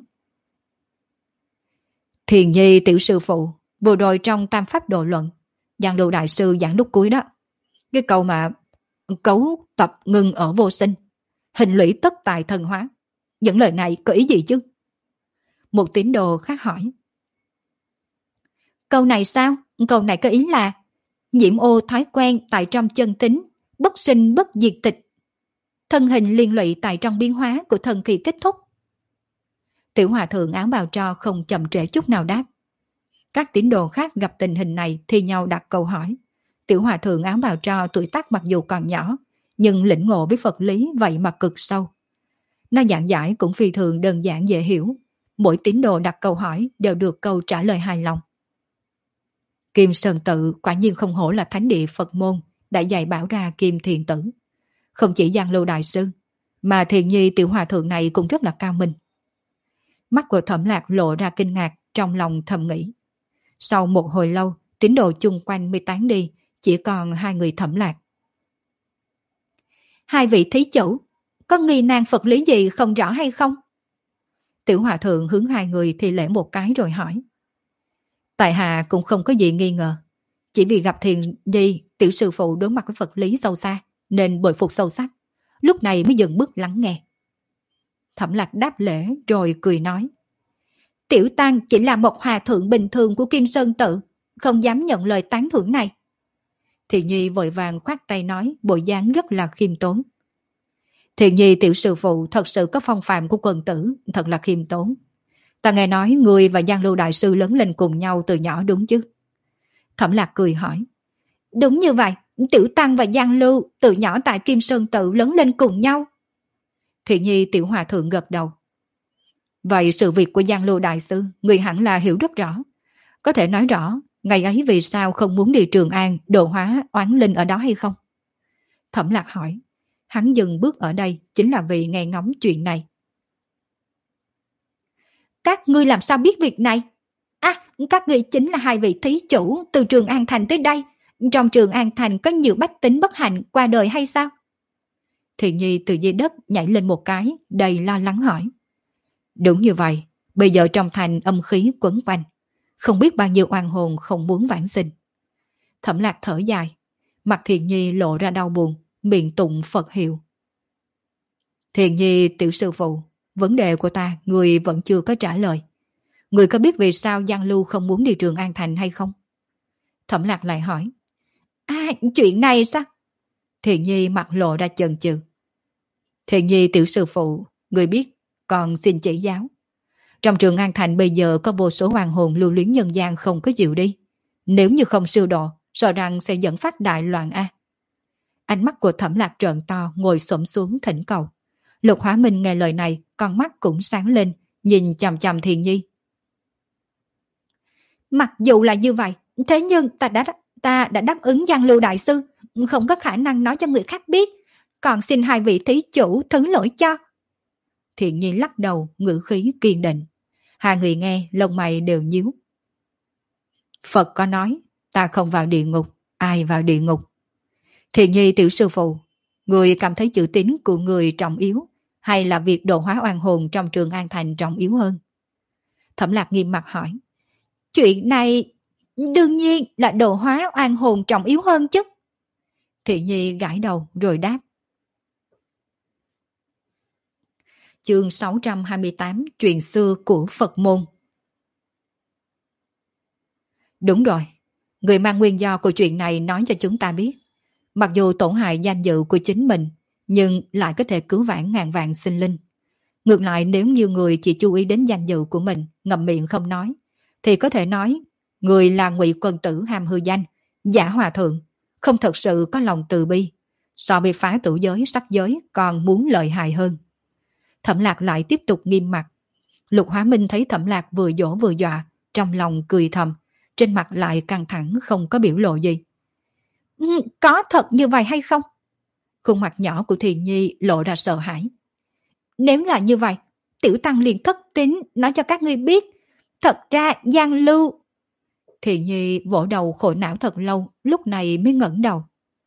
Thiền Nhi tiểu sư phụ, vừa rồi trong Tam Pháp Độ Luận, Giang Lưu Đại Sư giảng lúc cuối đó. Cái câu mà cấu tập ngưng ở vô sinh, hình lũy tất tài thần hóa. Những lời này có ý gì chứ? Một tín đồ khác hỏi. Câu này sao? Câu này có ý là nhiễm ô thói quen tại trong chân tính, bất sinh bất diệt tịch. Thân hình liên lụy tại trong biến hóa của thần kỳ kết thúc. Tiểu hòa thượng áo bào tro không chậm trễ chút nào đáp. Các tín đồ khác gặp tình hình này thì nhau đặt câu hỏi. Tiểu hòa thượng áo bào tro tuổi tác mặc dù còn nhỏ, nhưng lĩnh ngộ với Phật lý vậy mà cực sâu. Nó giảng giải cũng phi thường đơn giản dễ hiểu. Mỗi tín đồ đặt câu hỏi đều được câu trả lời hài lòng. Kim Sơn Tự quả nhiên không hổ là thánh địa Phật môn đã dạy bảo ra Kim Thiền Tử. Không chỉ Giang Lưu Đại Sư, mà Thiền Nhi tiểu hòa thượng này cũng rất là cao minh. Mắt của Thẩm Lạc lộ ra kinh ngạc, trong lòng thầm nghĩ. Sau một hồi lâu, Tín đồ chung quanh mới tán đi, chỉ còn hai người Thẩm Lạc. Hai vị thí chủ, có nghi nan Phật lý gì không rõ hay không? Tiểu hòa thượng hướng hai người thi lễ một cái rồi hỏi. Tại hạ cũng không có gì nghi ngờ. Chỉ vì gặp Thiền Nhi, tiểu sư phụ đối mặt với Phật lý sâu xa, nên bội phục sâu sắc. Lúc này mới dừng bước lắng nghe. Thẩm Lạc đáp lễ rồi cười nói. Tiểu tăng chỉ là một hòa thượng bình thường của Kim Sơn Tự, không dám nhận lời tán thưởng này. Thiền Nhi vội vàng khoát tay nói, bộ dáng rất là khiêm tốn. Thiền Nhi tiểu sư phụ thật sự có phong phạm của quần tử, thật là khiêm tốn. Ta nghe nói người và Giang Lưu Đại Sư lớn lên cùng nhau từ nhỏ đúng chứ? Thẩm Lạc cười hỏi. Đúng như vậy, Tiểu Tăng và Giang Lưu từ nhỏ tại Kim Sơn Tự lớn lên cùng nhau. Thiện Nhi tiểu hòa thượng gật đầu. Vậy sự việc của Giang Lưu Đại Sư, người hẳn là hiểu rất rõ. Có thể nói rõ, ngày ấy vì sao không muốn đi Trường An độ hóa oán linh ở đó hay không? Thẩm Lạc hỏi. Hắn dừng bước ở đây chính là vì nghe ngóng chuyện này. Các ngươi làm sao biết việc này? Các ngươi chính là hai vị thí chủ từ Trường An Thành tới đây. Trong Trường An Thành có nhiều bách tính bất hạnh qua đời hay sao? Thiện Nhi từ dưới đất nhảy lên một cái, đầy lo lắng hỏi. Đúng như vậy, bây giờ trong thành âm khí quấn quanh. Không biết bao nhiêu oan hồn không muốn vãng sinh. Thẩm Lạc thở dài. Mặt Thiện Nhi lộ ra đau buồn, miệng tụng Phật hiệu. Thiện Nhi tiểu sư phụ, vấn đề của ta người vẫn chưa có trả lời. Người có biết vì sao Giang Lưu không muốn đi Trường An Thành hay không? Thẩm Lạc lại hỏi. Chuyện này sao? Thiện Nhi mặt lộ ra chần chừ. Thiện Nhi tiểu sư phụ, người biết, còn xin chỉ giáo. Trong Trường An Thành bây giờ có vô số hoàng hồn lưu luyến nhân gian không có chịu đi. Nếu như không siêu độ, sợ rằng sẽ dẫn phát đại loạn a. Ánh mắt của Thẩm Lạc trợn to, ngồi xổm xuống thỉnh cầu. Lục Hóa Minh nghe lời này, con mắt cũng sáng lên, nhìn chằm chằm Thiện Nhi. Mặc dù là như vậy, thế nhưng ta đã đáp ứng Giang Lưu Đại Sư, không có khả năng nói cho người khác biết, còn xin hai vị thí chủ thứ lỗi cho. Thiện Nhi lắc đầu, ngữ khí kiên định. Hai người nghe, lông mày đều nhíu. Phật có nói, ta không vào địa ngục, ai vào địa ngục? Thiện Nhi tiểu sư phụ, người cảm thấy chữ tín của người trọng yếu, hay là việc độ hóa oan hồn trong Trường An Thành trọng yếu hơn? Thẩm Lạc nghiêm mặt hỏi. Chuyện này đương nhiên là độ hóa oan hồn trọng yếu hơn chứ. Thiện Nhi gãi đầu rồi đáp. Chương 628, chuyện xưa của Phật môn. Đúng rồi, người mang nguyên do của chuyện này nói cho chúng ta biết. Mặc dù tổn hại danh dự của chính mình, nhưng lại có thể cứu vãn ngàn vạn sinh linh. Ngược lại nếu như người chỉ chú ý đến danh dự của mình, ngậm miệng không nói, thì có thể nói người là ngụy quân tử ham hư danh, giả hòa thượng, không thật sự có lòng từ bi. So với phá tử giới, sắc giới còn muốn lợi hại hơn. Thẩm Lạc lại tiếp tục nghiêm mặt. Lục Hóa Minh thấy Thẩm Lạc vừa dỗ vừa dọa, trong lòng cười thầm, trên mặt lại căng thẳng không có biểu lộ gì. Có thật như vậy hay không? Khuôn mặt nhỏ của Thiền Nhi lộ ra sợ hãi. Nếu là như vậy, Tiểu Tăng liền thất tín nói cho các ngươi biết. Thật ra Giang Lưu... Thiền Nhi vỗ đầu khổ não thật lâu, lúc này mới ngẩng đầu.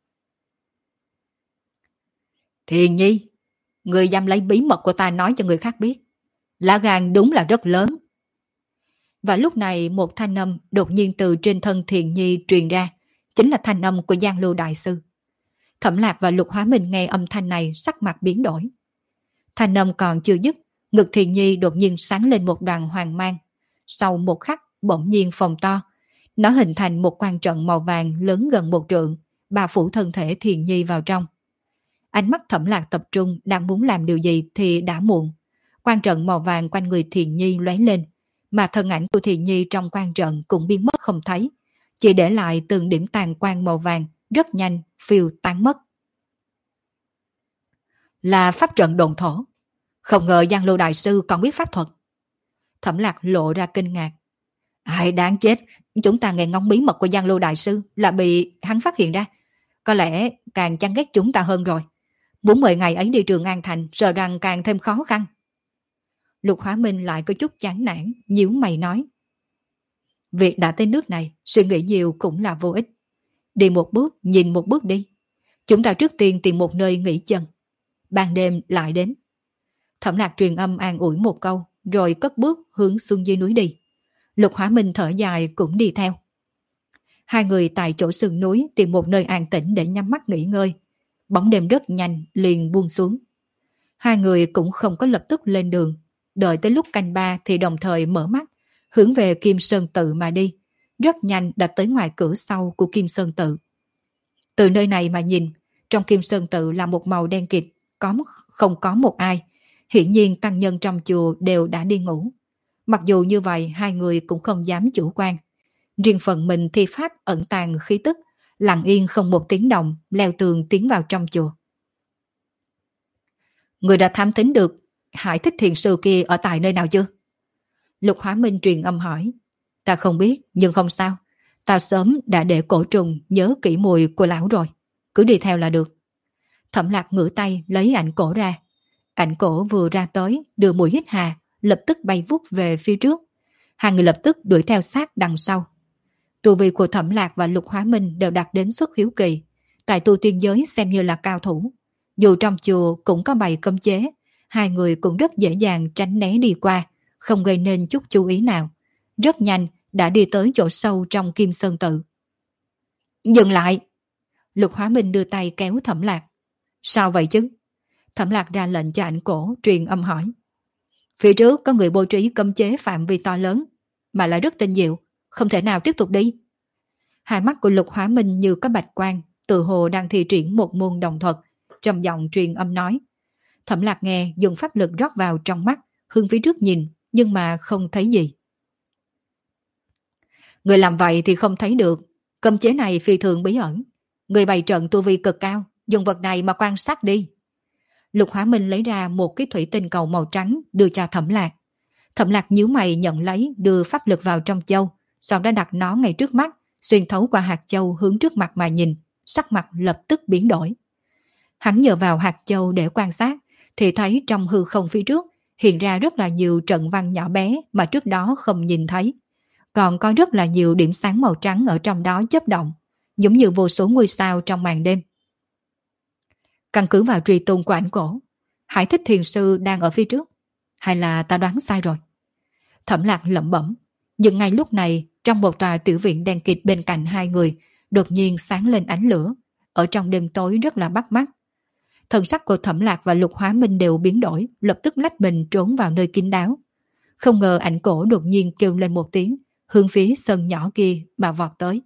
Thiền Nhi, người dám lấy bí mật của ta nói cho người khác biết. Lá gan đúng là rất lớn. Và lúc này một thanh âm đột nhiên từ trên thân Thiền Nhi truyền ra, chính là thanh âm của Giang Lưu Đại Sư. Thẩm Lạc và Lục Hóa Minh nghe âm thanh này sắc mặt biến đổi. Thanh âm còn chưa dứt, ngực Thiền Nhi đột nhiên sáng lên một đoàn hoàng mang. Sau một khắc bỗng nhiên phồng to, nó hình thành một quan trận màu vàng lớn gần 1 trượng, bao phủ thân thể Thiền Nhi vào trong. Ánh mắt Thẩm Lạc tập trung đang muốn làm điều gì thì đã muộn. Quan trận màu vàng quanh người Thiền Nhi lóe lên, mà thân ảnh của Thiền Nhi trong quan trận cũng biến mất không thấy, chỉ để lại từng điểm tàn quang màu vàng rất nhanh phiêu tán mất. Là pháp trận độn thổ. Không ngờ Giang Lưu Đại Sư còn biết pháp thuật. Thẩm Lạc lộ ra kinh ngạc. Ai đáng chết, chúng ta nghe ngóng bí mật của Giang Lưu Đại Sư là bị hắn phát hiện ra. Có lẽ càng chán ghét chúng ta hơn rồi. Muốn mời ngày ấy đi Trường An Thành sợ rằng càng thêm khó khăn. Lục Hóa Minh lại có chút chán nản, nhíu mày nói. Việc đã tới nước này, suy nghĩ nhiều cũng là vô ích. Đi một bước, nhìn một bước đi. Chúng ta trước tiên tìm một nơi nghỉ chân. Ban đêm lại đến. Thẩm Lạc truyền âm an ủi một câu, rồi cất bước hướng xuống dưới núi đi. Lục Hóa Minh thở dài cũng đi theo. Hai người tại chỗ sườn núi tìm một nơi an tĩnh để nhắm mắt nghỉ ngơi. Bóng đêm rất nhanh liền buông xuống. Hai người cũng không có lập tức lên đường. Đợi tới lúc canh ba thì đồng thời mở mắt, hướng về Kim Sơn Tự mà đi. Rất nhanh đã tới ngoài cửa sau của Kim Sơn Tự. Từ nơi này mà nhìn, trong Kim Sơn Tự là một màu đen kịt, không có một ai. Hiển nhiên tăng nhân trong chùa đều đã đi ngủ. Mặc dù như vậy, hai người cũng không dám chủ quan. Riêng phần mình thi pháp ẩn tàng khí tức, lặng yên không một tiếng động, leo tường tiến vào trong chùa. Người đã thám thính được Hải Thích Thiền Sư kia ở tại nơi nào chưa? Lục Hóa Minh truyền âm hỏi. Ta không biết, nhưng không sao. Ta sớm đã để cổ trùng nhớ kỹ mùi của lão rồi. Cứ đi theo là được. Thẩm Lạc ngửa tay lấy ảnh cổ ra. Ảnh cổ vừa ra tới, đưa mùi hít hà, lập tức bay vút về phía trước. Hai người lập tức đuổi theo sát đằng sau. Tu vi của Thẩm Lạc và Lục Hóa Minh đều đạt đến xuất hiếu kỳ. Tại tu tiên giới xem như là cao thủ. Dù trong chùa cũng có bày cấm chế, hai người cũng rất dễ dàng tránh né đi qua, không gây nên chút chú ý nào. Rất nhanh đã đi tới chỗ sâu trong Kim Sơn Tự. Dừng lại! Lục Hóa Minh đưa tay kéo Thẩm Lạc. Sao vậy chứ? Thẩm Lạc ra lệnh cho ảnh cổ truyền âm hỏi. Phía trước có người bố trí cấm chế phạm vi to lớn, mà lại rất tinh diệu, không thể nào tiếp tục đi. Hai mắt của Lục Hóa Minh như có bạch quang, tự hồ đang thi triển một môn đồng thuật, trầm giọng truyền âm nói. Thẩm Lạc nghe dùng pháp lực rót vào trong mắt, hướng phía trước nhìn, nhưng mà không thấy gì. Người làm vậy thì không thấy được, cấm chế này phi thường bí ẩn. Người bày trận tu vi cực cao, dùng vật này mà quan sát đi. Lục Hóa Minh lấy ra một cái thủy tinh cầu màu trắng đưa cho Thẩm Lạc. Thẩm Lạc nhíu mày nhận lấy, đưa pháp lực vào trong châu, sau đó đặt nó ngay trước mắt, xuyên thấu qua hạt châu hướng trước mặt mà nhìn, sắc mặt lập tức biến đổi. Hắn nhờ vào hạt châu để quan sát, thì thấy trong hư không phía trước hiện ra rất là nhiều trận văn nhỏ bé mà trước đó không nhìn thấy. Còn có rất là nhiều điểm sáng màu trắng ở trong đó chớp động, giống như vô số ngôi sao trong màn đêm. Căn cứ vào truy tung của ảnh cổ, Hải Thích Thiền Sư đang ở phía trước. Hay là ta đoán sai rồi? Thẩm Lạc lẩm bẩm, nhưng ngay lúc này, trong một tòa tiểu viện đen kịt bên cạnh hai người, đột nhiên sáng lên ánh lửa, ở trong đêm tối rất là bắt mắt. Thần sắc của Thẩm Lạc và Lục Hóa Minh đều biến đổi, lập tức lách mình trốn vào nơi kín đáo. Không ngờ ảnh cổ đột nhiên kêu lên một tiếng, hướng phía sân nhỏ kia mà vọt tới.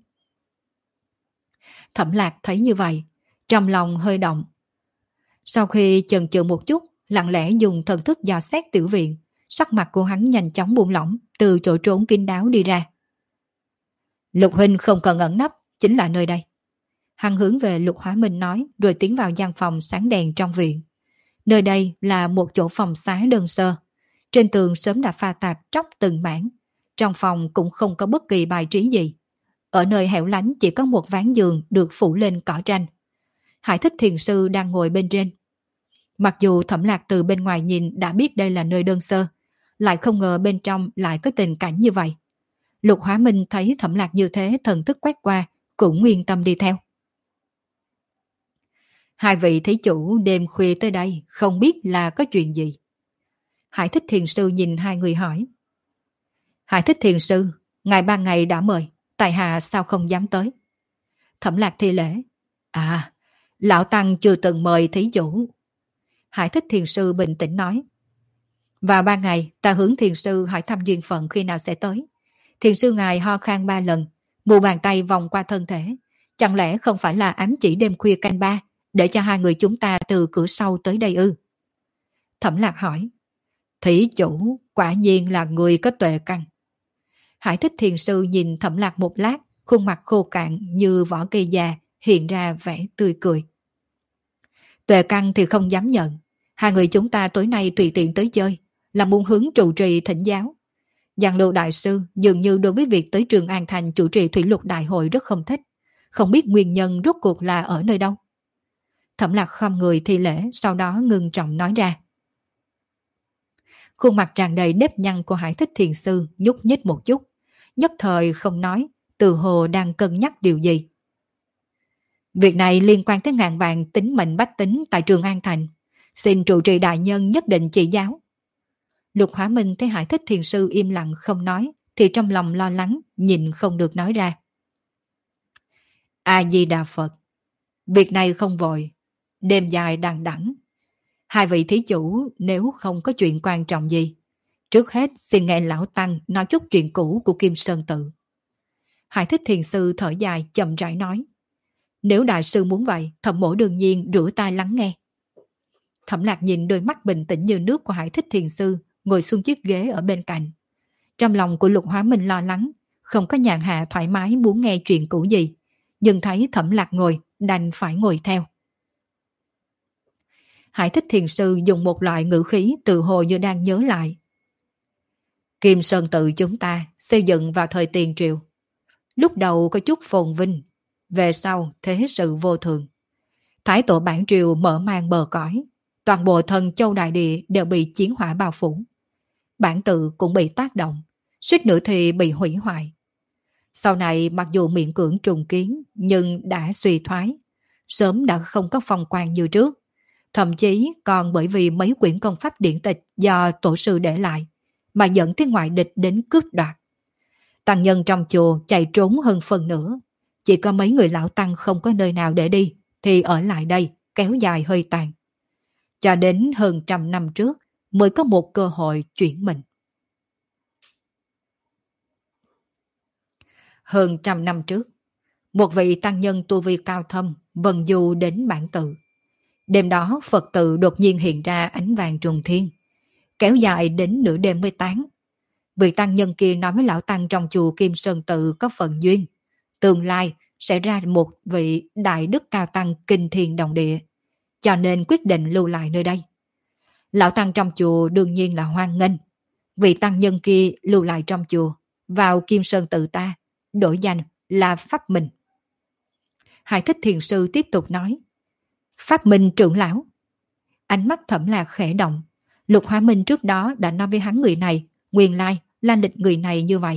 Thẩm Lạc thấy như vậy, trong lòng hơi động. Sau khi chần chừ một chút, lặng lẽ dùng thần thức dò xét tiểu viện, sắc mặt của hắn nhanh chóng buông lỏng, từ chỗ trốn kín đáo đi ra. Lục huynh không cần ẩn nấp, chính là nơi đây. Hắn hướng về Lục Hóa Minh nói, rồi tiến vào gian phòng sáng đèn trong viện. Nơi đây là một chỗ phòng xá đơn sơ. Trên tường sớm đã pha tạp tróc từng mảng. Trong phòng cũng không có bất kỳ bài trí gì. Ở nơi hẻo lánh chỉ có một ván giường được phủ lên cỏ tranh. Hải Thích Thiền Sư đang ngồi bên trên. Mặc dù Thẩm Lạc từ bên ngoài nhìn đã biết đây là nơi đơn sơ, lại không ngờ bên trong lại có tình cảnh như vậy. Lục Hóa Minh thấy Thẩm Lạc như thế, thần thức quét qua, cũng yên tâm đi theo. Hai vị thí chủ đêm khuya tới đây, không biết là có chuyện gì? Hải Thích Thiền Sư nhìn hai người hỏi. Hải Thích Thiền Sư, ngài ban ngày đã mời, tại hạ sao không dám tới? Thẩm Lạc thi lễ. À, lão tăng chưa từng mời thí chủ. Hải Thích Thiền Sư bình tĩnh nói. Vào ban ngày, ta hướng Thiền Sư hỏi thăm duyên phận khi nào sẽ tới. Thiền Sư ngài ho khan 3 lần, mu bàn tay vòng qua thân thể. Chẳng lẽ không phải là ám chỉ đêm khuya canh 3, để cho hai người chúng ta từ cửa sau tới đây ư? Thẩm Lạc hỏi. Thí chủ, quả nhiên là người có tuệ căn. Hải Thích Thiền Sư nhìn Thẩm Lạc một lát, khuôn mặt khô cạn như vỏ cây già, hiện ra vẻ tươi cười. Tuệ căn thì không dám nhận. Hai người chúng ta tối nay tùy tiện tới chơi, là muốn hướng trụ trì thỉnh giáo. Giang Lưu Đại Sư dường như đối với việc tới Trường An Thành chủ trì thủy lục đại hội rất không thích. Không biết nguyên nhân rốt cuộc là ở nơi đâu. Thẩm Lạc khom người thi lễ, sau đó ngưng trọng nói ra. Khuôn mặt tràn đầy nếp nhăn của Hải Thích Thiền Sư nhúc nhích một chút, nhất thời không nói, từ hồ đang cân nhắc điều gì. Việc này liên quan tới ngàn vạn tính mệnh bách tính tại Trường An Thành. Xin trụ trì đại nhân nhất định chỉ giáo. Lục Hóa Minh thấy Hải Thích Thiền Sư im lặng không nói, thì trong lòng lo lắng, nhìn không được nói ra. A-di-đà Phật. Việc này không vội. Đêm dài đằng đẵng. Hai vị thí chủ nếu không có chuyện quan trọng gì, trước hết xin nghe lão tăng nói chút chuyện cũ của Kim Sơn Tự. Hải Thích Thiền Sư thở dài chậm rãi nói. Nếu đại sư muốn vậy, Thẩm mỗ đương nhiên rửa tai lắng nghe. Thẩm Lạc nhìn đôi mắt bình tĩnh như nước của Hải Thích Thiền Sư, ngồi xuống chiếc ghế ở bên cạnh. Trong lòng của Lục Hóa Minh lo lắng, không có nhàn hạ thoải mái muốn nghe chuyện cũ gì, nhưng thấy Thẩm Lạc ngồi, đành phải ngồi theo. Hải Thích Thiền Sư dùng một loại ngữ khí tự hồ như đang nhớ lại. Kim Sơn Tự chúng ta xây dựng vào thời Tiền Triều. Lúc đầu có chút phồn vinh, về sau thế sự vô thường. Thái tổ bản triều mở mang bờ cõi, toàn bộ thần châu đại địa đều bị chiến hỏa bao phủ. Bản tự cũng bị tác động, suýt nữa thì bị hủy hoại. Sau này mặc dù miễn cưỡng trùng kiến nhưng đã suy thoái, sớm đã không có phong quang như trước. Thậm chí còn bởi vì mấy quyển công pháp điển tịch do tổ sư để lại mà dẫn tới ngoại địch đến cướp đoạt. Tăng nhân trong chùa chạy trốn hơn phần nữa, chỉ có mấy người lão tăng không có nơi nào để đi thì ở lại đây kéo dài hơi tàn. Cho đến hơn 100 năm trước mới có một cơ hội chuyển mình. Hơn 100 năm trước, một vị tăng nhân tu vi cao thâm vần du đến bản tự. Đêm đó Phật tự đột nhiên hiện ra ánh vàng trùng thiên, kéo dài đến nửa đêm mới tán. Vị tăng nhân kia nói với lão tăng trong chùa Kim Sơn Tự có phần duyên, tương lai sẽ ra một vị đại đức cao tăng kinh thiên động địa, cho nên quyết định lưu lại nơi đây. Lão tăng trong chùa đương nhiên là hoan nghênh. Vị tăng nhân kia lưu lại trong chùa, vào Kim Sơn Tự ta, đổi danh là Pháp Minh. Hải Thích Thiền Sư tiếp tục nói. Pháp Minh trưởng lão. Ánh mắt Thẩm Lạc khẽ động. Lục Hóa Minh trước đó đã nói với hắn người này, nguyên lai là lịch người này như vậy.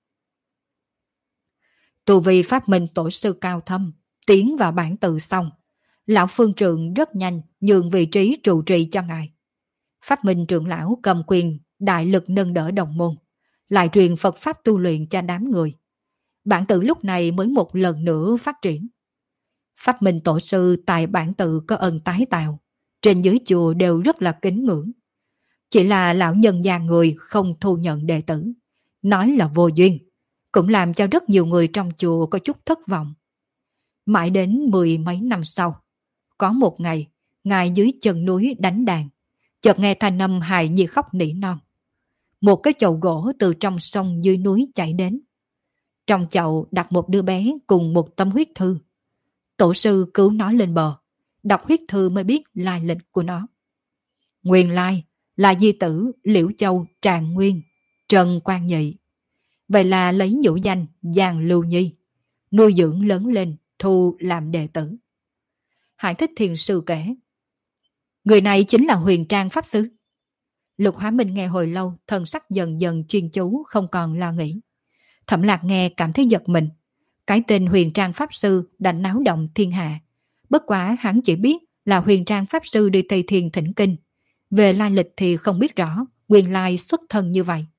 Tu vi Pháp Minh tổ sư cao thâm, tiến vào bản tự xong, lão phương trượng rất nhanh nhường vị trí trụ trì cho ngài. Pháp Minh trưởng lão cầm quyền đại lực nâng đỡ đồng môn, lại truyền Phật Pháp tu luyện cho đám người. Bản tự lúc này mới một lần nữa phát triển. Pháp Minh tổ sư tại bản tự có ân tái tạo, trên dưới chùa đều rất là kính ngưỡng. Chỉ là lão nhân gia người không thu nhận đệ tử, nói là vô duyên, cũng làm cho rất nhiều người trong chùa có chút thất vọng. Mãi đến 10 mấy năm sau, có một ngày, ngài dưới chân núi đánh đàn, chợt nghe thanh âm hài nhi khóc nỉ non. Một cái chậu gỗ từ trong sông dưới núi chảy đến. Trong chậu đặt một đứa bé cùng một tấm huyết thư. Tổ sư cứu nó lên bờ, đọc huyết thư mới biết lai lịch của nó. Nguyên lai là di tử Liễu Châu Tràng Nguyên, Trần Quang Nhị. Vậy là lấy nhũ danh Giang Lưu Nhi, nuôi dưỡng lớn lên, thu làm đệ tử. Hải Thích Thiền Sư kể. Người này chính là Huyền Trang Pháp Sư. Lục Hóa Minh nghe hồi lâu, thần sắc dần dần chuyên chú, không còn lo nghĩ. Thẩm Lạc nghe cảm thấy giật mình. Cái tên Huyền Trang Pháp Sư đã náo động thiên hạ. Bất quá hắn chỉ biết là Huyền Trang Pháp Sư đi Tây Thiên thỉnh kinh. Về lai lịch thì không biết rõ, nguyên lai xuất thân như vậy.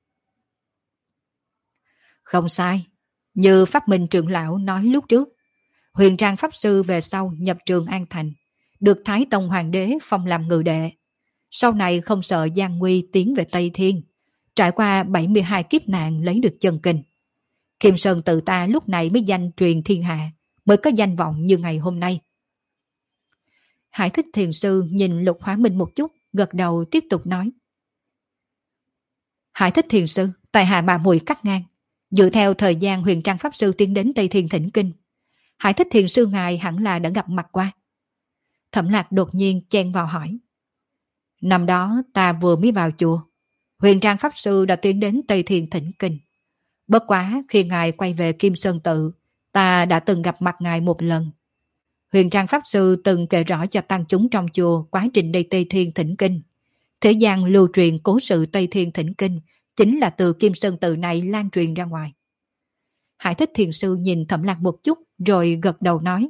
Không sai, như Pháp Minh trưởng lão nói lúc trước, Huyền Trang Pháp Sư về sau nhập Trường An Thành, được Thái Tông Hoàng đế phong làm ngự đệ. Sau này không sợ gian nguy tiến về Tây Thiên, trải qua 72 kiếp nạn lấy được chân kinh. Kim Sơn Tự ta lúc này mới danh truyền thiên hạ, mới có danh vọng như ngày hôm nay. Hải Thích Thiền Sư nhìn Lục Hóa Minh một chút, gật đầu tiếp tục nói. Hải Thích Thiền Sư, tại hạ mà mùi cắt ngang. Dựa theo thời gian Huyền Trang Pháp Sư tiến đến Tây Thiên thỉnh kinh, Hải Thích Thiền Sư ngài hẳn là đã gặp mặt qua. Thẩm Lạc đột nhiên chen vào hỏi. Năm đó ta vừa mới vào chùa, Huyền Trang Pháp Sư đã tiến đến Tây Thiên thỉnh kinh. Bất quá khi ngài quay về Kim Sơn Tự, ta đã từng gặp mặt ngài một lần. Huyền Trang Pháp Sư từng kể rõ cho tăng chúng trong chùa quá trình đi Tây Thiên thỉnh kinh. Thế gian lưu truyền cố sự Tây Thiên thỉnh kinh chính là từ Kim Sơn Tự này lan truyền ra ngoài. Hải Thích Thiền Sư nhìn Thẩm Lạc một chút rồi gật đầu nói.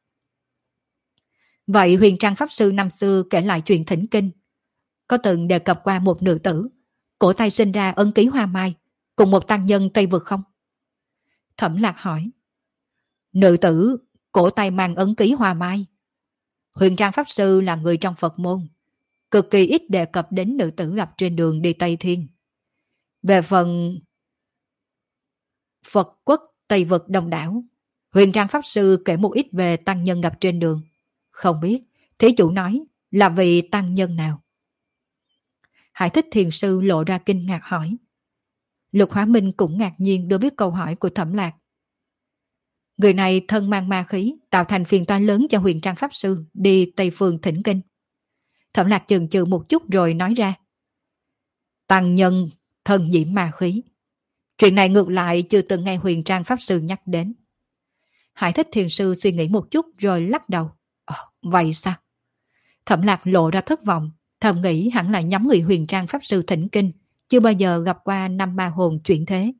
Vậy Huyền Trang Pháp Sư năm xưa kể lại chuyện thỉnh kinh, có từng đề cập qua một nữ tử, cổ tay sinh ra ấn ký hoa mai, cùng một tăng nhân Tây Vực không? Thẩm Lạc hỏi. Nữ tử, cổ tay mang ấn ký hoa mai. Huyền Trang Pháp Sư là người trong Phật môn, cực kỳ ít đề cập đến nữ tử gặp trên đường đi Tây Thiên. Về phần Phật quốc Tây Vực đông đảo, Huyền Trang Pháp Sư kể một ít về tăng nhân gặp trên đường. Không biết, thí chủ nói là vị tăng nhân nào? Hải Thích Thiền Sư lộ ra kinh ngạc hỏi. Lục Hóa Minh cũng ngạc nhiên đối với câu hỏi của Thẩm Lạc. Người này thân mang ma khí, tạo thành phiền toái lớn cho Huyền Trang Pháp Sư đi Tây Phương thỉnh kinh. Thẩm Lạc chần chừ một chút rồi nói ra. Tăng nhân thân nhiễm ma khí. Chuyện này ngược lại chưa từng nghe Huyền Trang Pháp Sư nhắc đến. Hải Thích Thiền Sư suy nghĩ một chút rồi lắc đầu. Vậy sao? Thẩm Lạc lộ ra thất vọng, thầm nghĩ hẳn là nhóm người Huyền Trang Pháp Sư thỉnh kinh, chưa bao giờ gặp qua năm ma hồn chuyển thế.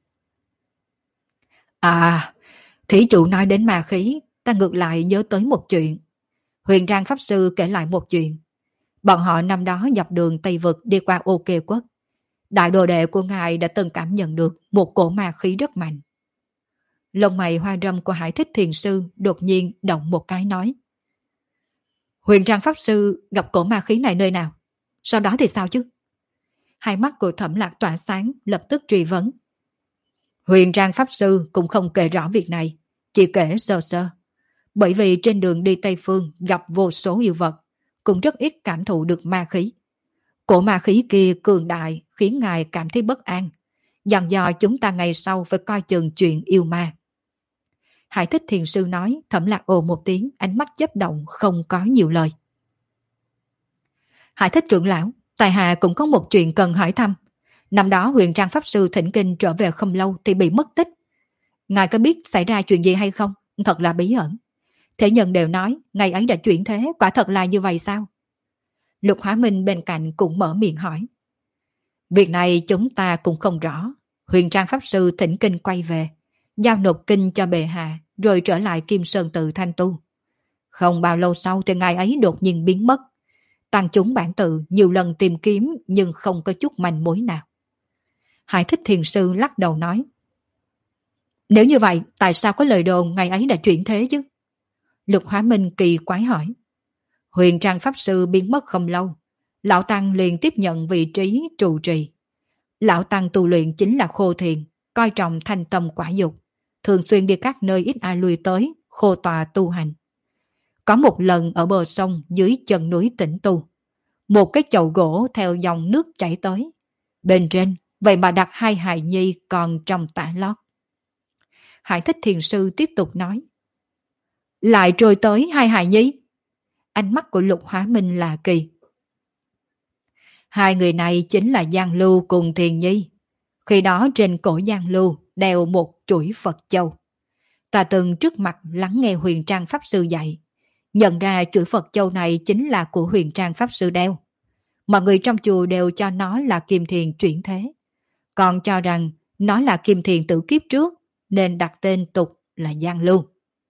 Thí chủ nói đến ma khí, ta ngược lại nhớ tới một chuyện. Huyền Trang Pháp Sư kể lại một chuyện. Bọn họ năm đó dọc đường Tây Vực đi qua Ô Kê Quốc. Đại đồ đệ của ngài đã từng cảm nhận được một cổ ma khí rất mạnh. Lông mày hoa râm của Hải Thích Thiền Sư đột nhiên động một cái nói. Huyền Trang Pháp Sư gặp cổ ma khí này nơi nào? Sau đó thì sao chứ? Hai mắt của Thẩm Lạc tỏa sáng, lập tức truy vấn. Huyền Trang Pháp Sư cũng không kể rõ việc này, chỉ kể sơ sơ. Bởi vì trên đường đi Tây Phương gặp vô số yêu vật, cũng rất ít cảm thụ được ma khí. Cổ ma khí kia cường đại khiến ngài cảm thấy bất an, dặn dò chúng ta ngày sau phải coi chừng chuyện yêu ma. Hải Thích Thiền Sư nói. Thẩm Lạc ồ một tiếng, ánh mắt chớp động, không có nhiều lời. Hải Thích trưởng lão, tại hạ cũng có một chuyện cần hỏi thăm. Năm đó Huyền Trang Pháp Sư thỉnh kinh trở về không lâu thì bị mất tích. Ngài có biết xảy ra chuyện gì hay không? Thật là bí ẩn. Thế nhân đều nói ngày ấy đã chuyển thế, quả thật là như vậy sao? Lục Hóa Minh bên cạnh cũng mở miệng hỏi. Việc này chúng ta cũng không rõ. Huyền Trang Pháp Sư thỉnh kinh quay về, giao nộp kinh cho bệ hạ, rồi trở lại Kim Sơn Tự thanh tu. Không bao lâu sau thì ngài ấy đột nhiên biến mất. Tăng chúng bản tự nhiều lần tìm kiếm nhưng không có chút manh mối nào. Hải Thích Thiền Sư lắc đầu nói. Nếu như vậy, tại sao có lời đồn ngày ấy đã chuyển thế chứ? Lục Hóa Minh kỳ quái hỏi. Huyền Trang Pháp Sư biến mất không lâu, Lão Tăng liền tiếp nhận vị trí trụ trì. Lão Tăng tu luyện chính là khô thiền, coi trọng thanh tâm quả dục, thường xuyên đi các nơi ít ai lui tới, khô tọa tu hành. Có một lần ở bờ sông dưới chân núi tĩnh tu, một cái chậu gỗ theo dòng nước chảy tới. Bên trên, vậy mà đặt hai hài nhi còn trong tã lót. Hải Thích Thiền Sư tiếp tục nói. Lại trôi tới hai hài nhi? Ánh mắt của Lục Hóa Minh là kỳ. Hai người này chính là Giang Lưu cùng Thiền Nhi. Khi đó trên cổ Giang Lưu đeo một chuỗi Phật châu. Ta từng trước mặt lắng nghe Huyền Trang Pháp Sư dạy, nhận ra chuỗi Phật châu này chính là của Huyền Trang Pháp Sư đeo. Mọi người trong chùa đều cho nó là Kim Thiền chuyển thế, còn cho rằng nó là Kim Thiền tử kiếp trước, nên đặt tên tục là Giang Lưu.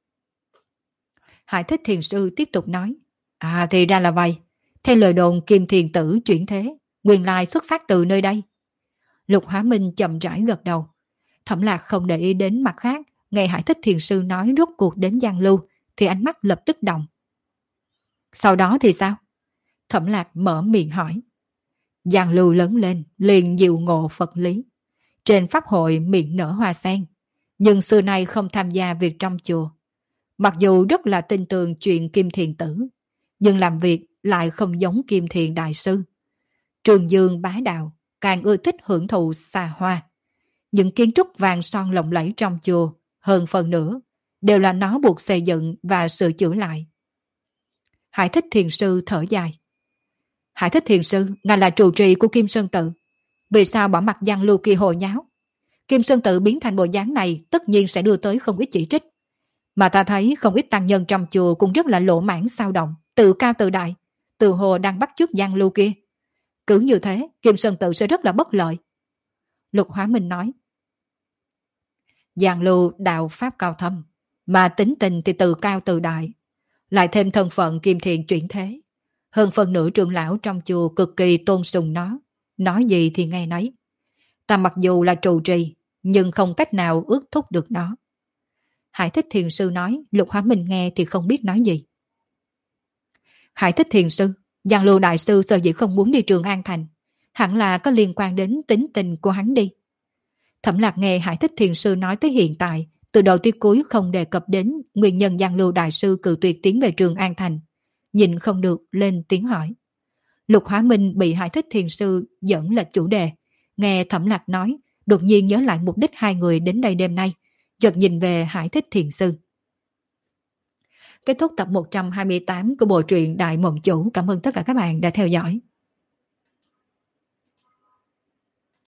Hải Thích Thiền Sư tiếp tục nói. Thì ra là vậy. Theo lời đồn Kim Thiền tử chuyển thế, nguyên lai xuất phát từ nơi đây. Lục Hóa Minh chậm rãi gật đầu. Thẩm Lạc không để ý đến mặt khác, nghe Hải Thích Thiền Sư nói rốt cuộc đến Giang Lưu thì ánh mắt lập tức động. Sau đó thì sao? Thẩm Lạc mở miệng hỏi. Giang Lưu lớn lên liền diệu ngộ Phật lý, trên pháp hội miệng nở hoa sen, nhưng xưa nay không tham gia việc trong chùa. Mặc dù rất là tin tưởng chuyện Kim Thiền tử, nhưng làm việc lại không giống Kim Thiền đại sư. Trường Dương bá đạo, càng ưa thích hưởng thụ xa hoa. Những kiến trúc vàng son lộng lẫy trong chùa, hơn phần nữa, đều là nó buộc xây dựng và sửa chữa lại. Hải Thích Thiền Sư thở dài. Hải Thích Thiền Sư, ngài là trụ trì của Kim Sơn Tự. Vì sao bỏ mặt Giang Lưu kia hồ nháo? Kim Sơn Tự biến thành bộ dáng này tất nhiên sẽ đưa tới không ít chỉ trích. Mà ta thấy không ít tăng nhân trong chùa cũng rất là lỗ mãn sao động, tự cao tự đại, tự hồ đang bắt chước Giang Lưu kia. Cứ như thế, Kim Sơn Tự sẽ rất là bất lợi. Lục Hóa Minh nói. Giang lưu đạo pháp cao thâm, mà tính tình thì từ cao từ đại, lại thêm thân phận kim thiện chuyển thế. Hơn phần nửa trưởng lão trong chùa cực kỳ tôn sùng nó, nói gì thì nghe nấy. Ta mặc dù là trụ trì, nhưng không cách nào ước thúc được nó. Hải Thích Thiền Sư nói, Lục Hóa Minh nghe thì không biết nói gì. Hải Thích Thiền Sư, Giang Lưu Đại Sư sở dĩ không muốn đi Trường An Thành, hẳn là có liên quan đến tính tình của hắn đi. Thẩm Lạc nghe Hải Thích Thiền Sư nói tới hiện tại, từ đầu tới cuối không đề cập đến nguyên nhân Giang Lưu Đại Sư cự tuyệt tiến về Trường An Thành. Nhìn không được lên tiếng hỏi. Lục Hóa Minh bị Hải Thích Thiền Sư dẫn lệch chủ đề. Nghe Thẩm Lạc nói, đột nhiên nhớ lại mục đích hai người đến đây đêm nay, chợt nhìn về Hải Thích Thiền Sư. Kết thúc tập 128 của bộ truyện Đại Mộng Chủ. Cảm ơn tất cả các bạn đã theo dõi.